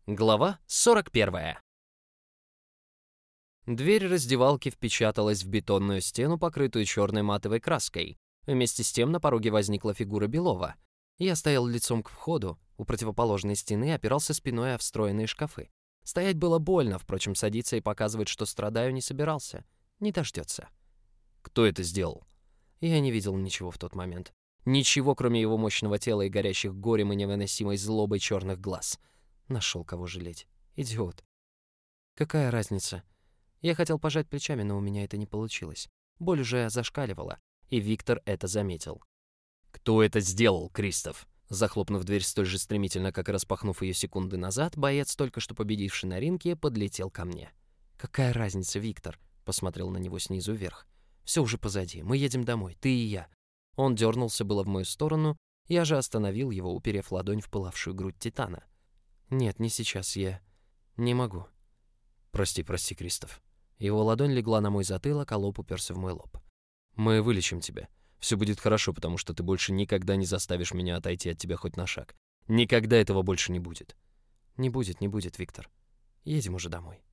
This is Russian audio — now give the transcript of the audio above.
Глава 41. Дверь раздевалки впечаталась в бетонную стену, покрытую черной матовой краской. Вместе с тем на пороге возникла фигура Белова. Я стоял лицом к входу, у противоположной стены опирался спиной о встроенные шкафы. Стоять было больно, впрочем, садиться и показывать, что страдаю, не собирался. Не дождется. Кто это сделал? Я не видел ничего в тот момент. Ничего, кроме его мощного тела и горящих горем и невыносимой злобой черных глаз. Нашел кого жалеть. Идиот. Какая разница? Я хотел пожать плечами, но у меня это не получилось. Боль уже зашкаливала, и Виктор это заметил. «Кто это сделал, Кристоф?» Захлопнув дверь столь же стремительно, как и распахнув ее секунды назад, боец, только что победивший на ринге, подлетел ко мне. «Какая разница, Виктор?» — посмотрел на него снизу вверх. «Все уже позади, мы едем домой, ты и я». Он дернулся было в мою сторону, я же остановил его, уперев ладонь в пылавшую грудь Титана. «Нет, не сейчас, я не могу». «Прости, Кристоф». Его ладонь легла на мой затылок, а лоб уперся в мой лоб. «Мы вылечим тебя. Все будет хорошо, потому что ты больше никогда не заставишь меня отойти от тебя хоть на шаг. Никогда этого больше не будет». Не будет, Виктор. Едем уже домой».